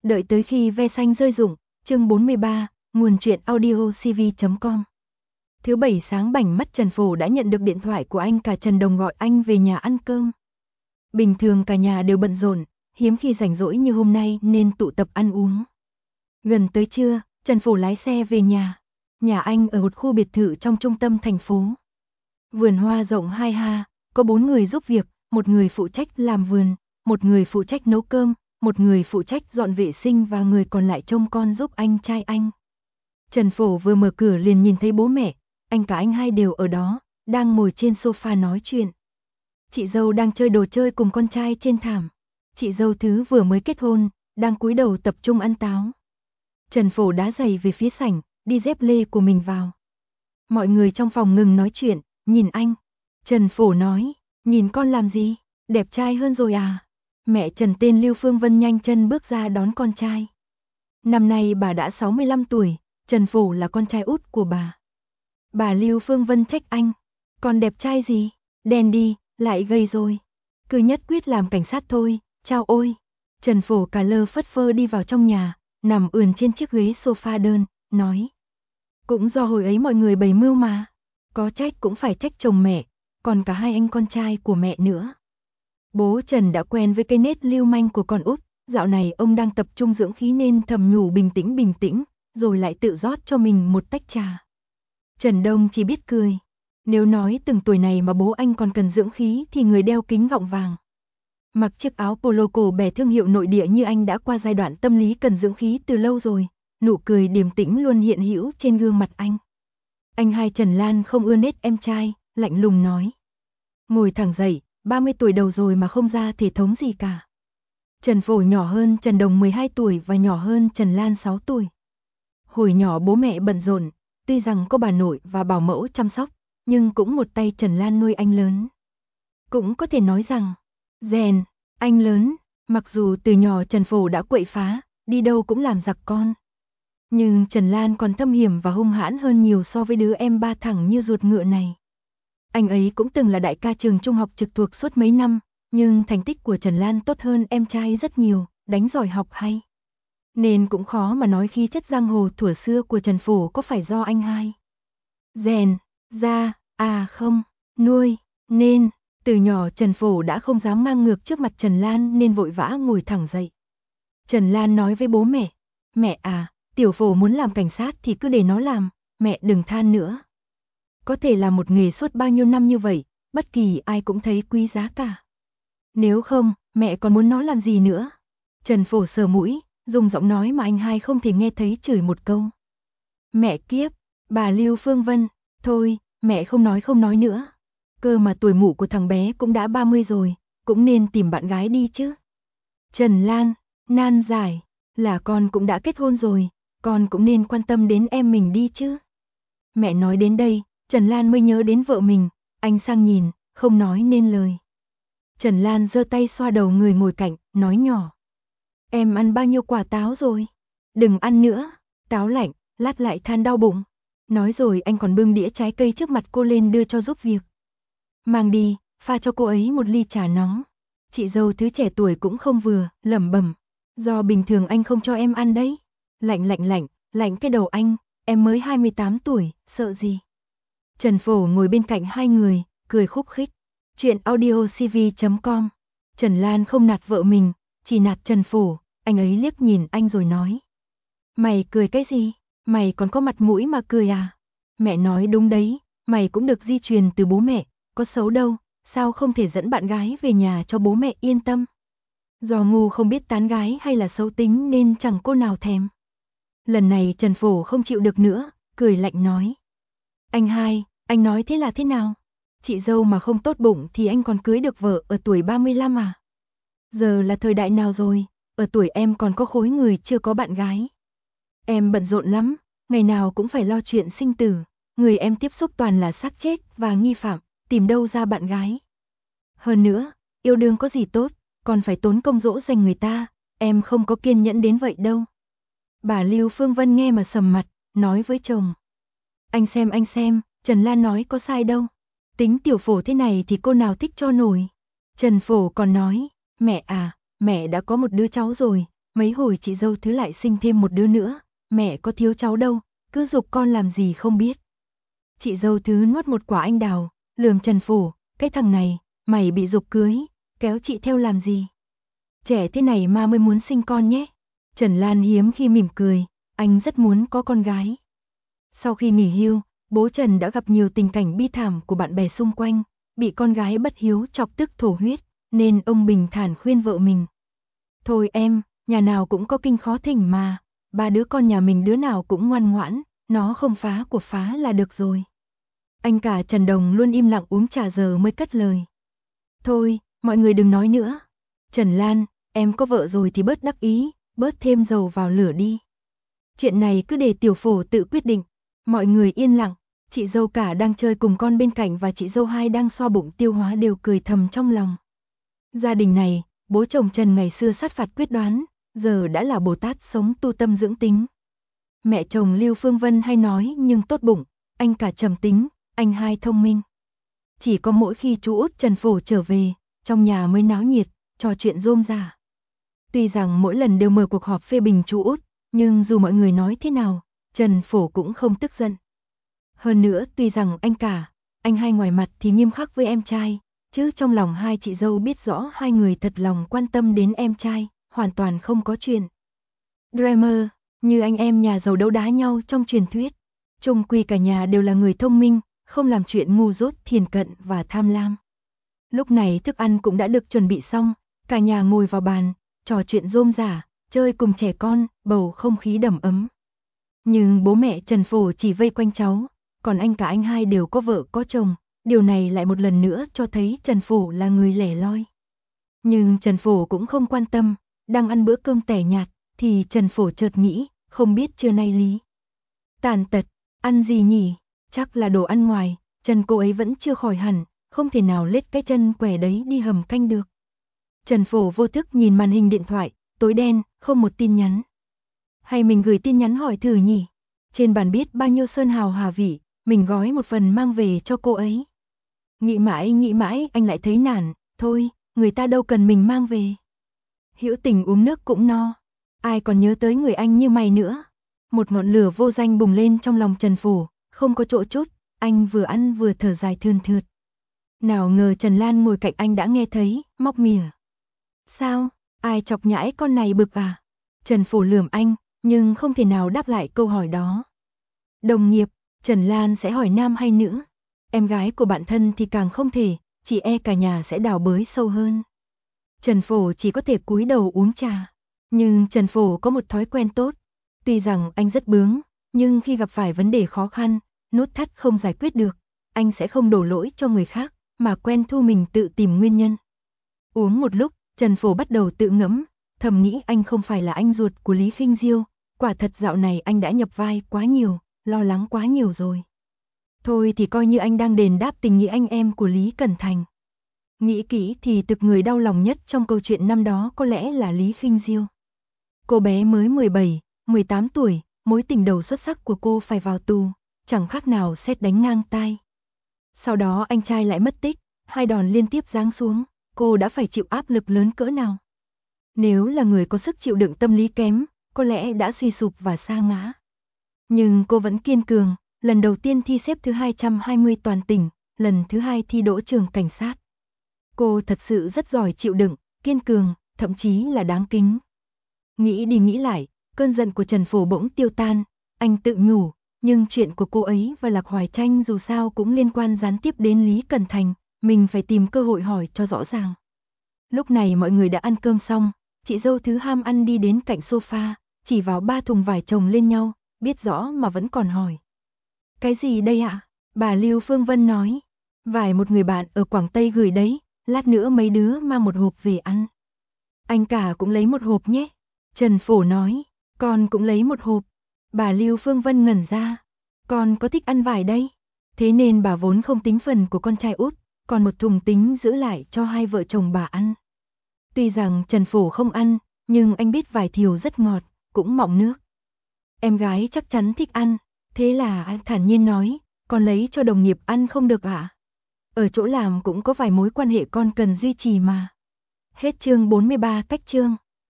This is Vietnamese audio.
Đợi tới khi ve xanh rơi rụng, chương 43, nguồn truyện audio cv.com. Thứ bảy sáng bảnh mắt Trần Phổ đã nhận được điện thoại của anh cả Trần Đồng gọi anh về nhà ăn cơm. Bình thường cả nhà đều bận rộn, hiếm khi rảnh rỗi như hôm nay nên tụ tập ăn uống. Gần tới trưa, Trần Phổ lái xe về nhà. Nhà anh ở một khu biệt thự trong trung tâm thành phố. Vườn hoa rộng 2 ha, có 4 người giúp việc, một người phụ trách làm vườn, một người phụ trách nấu cơm, một người phụ trách dọn vệ sinh và người còn lại trông con giúp anh trai anh. Trần Phổ vừa mở cửa liền nhìn thấy bố mẹ, anh cả anh hai đều ở đó, đang ngồi trên sofa nói chuyện. Chị dâu đang chơi đồ chơi cùng con trai trên thảm. Chị dâu thứ vừa mới kết hôn, đang cúi đầu tập trung ăn táo. Trần Phổ đá giày về phía sảnh, đi dép lê của mình vào. Mọi người trong phòng ngừng nói chuyện, nhìn anh. Trần Phổ nói, nhìn con làm gì, đẹp trai hơn rồi à? Mẹ Trần tên Lưu Phương Vân nhanh chân bước ra đón con trai. Năm nay bà đã 65 tuổi, Trần Phổ là con trai út của bà. Bà Lưu Phương Vân trách anh, con đẹp trai gì, đen đi, lại gầy rồi. Cứ nhất quyết làm cảnh sát thôi, chao ôi. Trần Phổ cà lơ phất phơ đi vào trong nhà, nằm ườn trên chiếc ghế sofa đơn, nói. Cũng do hồi ấy mọi người bày mưu mà, có trách cũng phải trách chồng mẹ, còn cả hai anh con trai của mẹ nữa. Bố Trần đã quen với cái nết lưu manh của con út, dạo này ông đang tập trung dưỡng khí nên thầm nhủ bình tĩnh, rồi lại tự rót cho mình một tách trà. Trần Đông chỉ biết cười. Nếu nói từng tuổi này mà bố anh còn cần dưỡng khí thì người đeo kính gọng vàng. Mặc chiếc áo polo cổ bè thương hiệu nội địa như anh đã qua giai đoạn tâm lý cần dưỡng khí từ lâu rồi, nụ cười điềm tĩnh luôn hiện hữu trên gương mặt anh. Anh hai Trần Lan không ưa nết em trai, lạnh lùng nói. Ngồi thẳng dậy, 30 tuổi đầu rồi mà không ra thể thống gì cả. Trần Phổ nhỏ hơn Trần Đồng 12 tuổi và nhỏ hơn Trần Lan 6 tuổi. Hồi nhỏ bố mẹ bận rộn, tuy rằng có bà nội và bảo mẫu chăm sóc, nhưng cũng một tay Trần Lan nuôi anh lớn. Cũng có thể nói rằng, rèn, anh lớn, mặc dù từ nhỏ Trần Phổ đã quậy phá, đi đâu cũng làm giặc con. Nhưng Trần Lan còn thâm hiểm và hung hãn hơn nhiều so với đứa em ba thẳng như ruột ngựa này. Anh ấy cũng từng là đại ca trường trung học trực thuộc suốt mấy năm, nhưng thành tích của Trần Lan tốt hơn em trai rất nhiều, đánh giỏi học hay. Nên cũng khó mà nói khí chất giang hồ thuở xưa của Trần Phổ có phải do anh hai rèn ra, à không, nuôi, nên từ nhỏ Trần Phổ đã không dám ngang ngược trước mặt Trần Lan nên vội vã ngồi thẳng dậy. Trần Lan nói với bố mẹ à, tiểu Phổ muốn làm cảnh sát thì cứ để nó làm, mẹ đừng than nữa. Có thể là một nghề suốt bao nhiêu năm như vậy, bất kỳ ai cũng thấy quý giá cả. Nếu không, mẹ còn muốn nó làm gì nữa? Trần Phổ sờ mũi, dùng giọng nói mà anh hai không thể nghe thấy chửi một câu. Mẹ kiếp, bà Lưu Phương Vân, thôi, mẹ không nói nữa. Cơ mà tuổi mụ của thằng bé cũng đã 30 rồi, cũng nên tìm bạn gái đi chứ. Trần Lan, nan giải, là con cũng đã kết hôn rồi, con cũng nên quan tâm đến em mình đi chứ. Mẹ nói đến đây, Trần Lan mới nhớ đến vợ mình, anh sang nhìn, không nói nên lời. Trần Lan giơ tay xoa đầu người ngồi cạnh, nói nhỏ. Em ăn bao nhiêu quả táo rồi? Đừng ăn nữa, táo lạnh, lát lại than đau bụng. Nói rồi anh còn bưng đĩa trái cây trước mặt cô lên đưa cho giúp việc. Mang đi, pha cho cô ấy một ly trà nóng. Chị dâu thứ trẻ tuổi cũng không vừa, lẩm bẩm. Do bình thường anh không cho em ăn đấy. Lạnh cái đầu anh, em mới 28 tuổi, sợ gì? Trần Phổ ngồi bên cạnh hai người, cười khúc khích. Chuyện audio cv.com. Trần Lan không nạt vợ mình, chỉ nạt Trần Phổ, anh ấy liếc nhìn anh rồi nói. Mày cười cái gì? Mày còn có mặt mũi mà cười à? Mẹ nói đúng đấy, mày cũng được di truyền từ bố mẹ, có xấu đâu, sao không thể dẫn bạn gái về nhà cho bố mẹ yên tâm? Do ngu không biết tán gái hay là xấu tính nên chẳng cô nào thèm. Lần này Trần Phổ không chịu được nữa, cười lạnh nói. Anh hai, anh nói thế là thế nào? Chị dâu mà không tốt bụng thì anh còn cưới được vợ ở tuổi 35 à? Giờ là thời đại nào rồi, ở tuổi em còn có khối người chưa có bạn gái. Em bận rộn lắm, ngày nào cũng phải lo chuyện sinh tử, người em tiếp xúc toàn là xác chết và nghi phạm, tìm đâu ra bạn gái. Hơn nữa, yêu đương có gì tốt, còn phải tốn công dỗ dành người ta, em không có kiên nhẫn đến vậy đâu. Bà Lưu Phương Vân nghe mà sầm mặt, nói với chồng. Anh xem, Trần Lan nói có sai đâu. Tính tiểu Phổ thế này thì cô nào thích cho nổi. Trần Phổ còn nói, mẹ à, mẹ đã có một đứa cháu rồi, mấy hồi chị dâu thứ lại sinh thêm một đứa nữa, mẹ có thiếu cháu đâu, cứ giục con làm gì không biết. Chị dâu thứ nuốt một quả anh đào, lườm Trần Phổ, cái thằng này, mày bị giục cưới, kéo chị theo làm gì? Trẻ thế này mà mới muốn sinh con nhé. Trần Lan hiếm khi mỉm cười, anh rất muốn có con gái. Sau khi nghỉ hưu, bố Trần đã gặp nhiều tình cảnh bi thảm của bạn bè xung quanh, bị con gái bất hiếu chọc tức thổ huyết, nên ông bình thản khuyên vợ mình. Thôi em, nhà nào cũng có kinh khó thỉnh mà, ba đứa con nhà mình đứa nào cũng ngoan ngoãn, nó không phá của phá là được rồi. Anh cả Trần Đồng luôn im lặng uống trà giờ mới cất lời. Thôi, mọi người đừng nói nữa. Trần Lan, em có vợ rồi thì bớt đắc ý, bớt thêm dầu vào lửa đi. Chuyện này cứ để tiểu Phổ tự quyết định. Mọi người yên lặng, chị dâu cả đang chơi cùng con bên cạnh và chị dâu hai đang xoa bụng tiêu hóa đều cười thầm trong lòng. Gia đình này, bố chồng Trần ngày xưa sát phạt quyết đoán, giờ đã là Bồ Tát sống tu tâm dưỡng tính. Mẹ chồng Lưu Phương Vân hay nói nhưng tốt bụng, anh cả trầm tính, anh hai thông minh. Chỉ có mỗi khi chú út Trần Phổ trở về, trong nhà mới náo nhiệt, trò chuyện rôm rả. Tuy rằng mỗi lần đều mở cuộc họp phê bình chú út, nhưng dù mọi người nói thế nào, Trần Phổ cũng không tức giận. Hơn nữa tuy rằng anh cả, anh hai ngoài mặt thì nghiêm khắc với em trai, chứ trong lòng hai chị dâu biết rõ hai người thật lòng quan tâm đến em trai, hoàn toàn không có chuyện Dreamer, như anh em nhà giàu đấu đá nhau trong truyền thuyết. Chung quy cả nhà đều là người thông minh, không làm chuyện ngu dốt, thiền cận và tham lam. Lúc này thức ăn cũng đã được chuẩn bị xong, cả nhà ngồi vào bàn, trò chuyện rôm rả, chơi cùng trẻ con, bầu không khí đầm ấm. Nhưng bố mẹ Trần Phổ chỉ vây quanh cháu, còn anh cả anh hai đều có vợ có chồng, điều này lại một lần nữa cho thấy Trần Phổ là người lẻ loi. Nhưng Trần Phổ cũng không quan tâm, đang ăn bữa cơm tẻ nhạt, thì Trần Phổ chợt nghĩ, không biết trưa nay Lý tàn tật, ăn gì nhỉ, chắc là đồ ăn ngoài, chân cô ấy vẫn chưa khỏi hẳn, không thể nào lết cái chân quẻ đấy đi hầm canh được. Trần Phổ vô thức nhìn màn hình điện thoại, tối đen, không một tin nhắn. Hay mình gửi tin nhắn hỏi thử nhỉ? Trên bàn biết bao nhiêu sơn hào hà vị, mình gói một phần mang về cho cô ấy. Nghĩ mãi anh lại thấy nản, thôi, người ta đâu cần mình mang về. Hữu tình uống nước cũng no, ai còn nhớ tới người anh như mày nữa. Một ngọn lửa vô danh bùng lên trong lòng Trần Phổ, không có chỗ chốt, anh vừa ăn vừa thở dài thườn thượt. Nào ngờ Trần Lan ngồi cạnh anh đã nghe thấy, móc mỉa. Sao, ai chọc nhãi con này bực à? Trần Phổ lườm anh, nhưng không thể nào đáp lại câu hỏi đó. Đồng nghiệp, Trần Lan sẽ hỏi nam hay nữ? Em gái của bạn thân thì càng không thể, chỉ e cả nhà sẽ đào bới sâu hơn. Trần Phổ chỉ có thể cúi đầu uống trà. Nhưng Trần Phổ có một thói quen tốt. Tuy rằng anh rất bướng, nhưng khi gặp phải vấn đề khó khăn, nút thắt không giải quyết được, anh sẽ không đổ lỗi cho người khác, mà quen thu mình tự tìm nguyên nhân. Uống một lúc, Trần Phổ bắt đầu tự ngẫm, thầm nghĩ anh không phải là anh ruột của Lý Khinh Diêu, quả thật dạo này anh đã nhập vai quá nhiều, lo lắng quá nhiều rồi. Thôi thì coi như anh đang đền đáp tình nghĩa anh em của Lý Cẩn Thành. Nghĩ kỹ thì thực người đau lòng nhất trong câu chuyện năm đó có lẽ là Lý Khinh Diêu. Cô bé mới 17, 18 tuổi, mối tình đầu xuất sắc của cô phải vào tù, chẳng khác nào sét đánh ngang tai. Sau đó anh trai lại mất tích, hai đòn liên tiếp giáng xuống, cô đã phải chịu áp lực lớn cỡ nào. Nếu là người có sức chịu đựng tâm lý kém, có lẽ đã suy sụp và sa ngã. Nhưng cô vẫn kiên cường, lần đầu tiên thi xếp thứ 220 toàn tỉnh, lần thứ hai thi đỗ trường cảnh sát. Cô thật sự rất giỏi chịu đựng, kiên cường, thậm chí là đáng kính. Nghĩ đi nghĩ lại, cơn giận của Trần Phổ bỗng tiêu tan, anh tự nhủ, nhưng chuyện của cô ấy và Lạc Hoài Tranh dù sao cũng liên quan gián tiếp đến Lý Cẩn Thành, mình phải tìm cơ hội hỏi cho rõ ràng. Lúc này mọi người đã ăn cơm xong, chị dâu thứ ham ăn đi đến cạnh sofa, chỉ vào 3 thùng vải chồng lên nhau, biết rõ mà vẫn còn hỏi. Cái gì đây ạ? Bà Lưu Phương Vân nói, vải một người bạn ở Quảng Tây gửi đấy, lát nữa mấy đứa mang một hộp về ăn. Anh cả cũng lấy một hộp nhé. Trần Phổ nói, con cũng lấy một hộp. Bà Lưu Phương Vân ngẩn ra, con có thích ăn vải đây. Thế nên bà vốn không tính phần của con trai út, còn một thùng tính giữ lại cho hai vợ chồng bà ăn. Tuy rằng Trần Phổ không ăn, nhưng anh biết vải thiều rất ngọt, cũng mọng nước. Em gái chắc chắn thích ăn, thế là anh thản nhiên nói, con lấy cho đồng nghiệp ăn không được ạ? Ở chỗ làm cũng có vài mối quan hệ con cần duy trì mà. Hết chương 43 cách chương.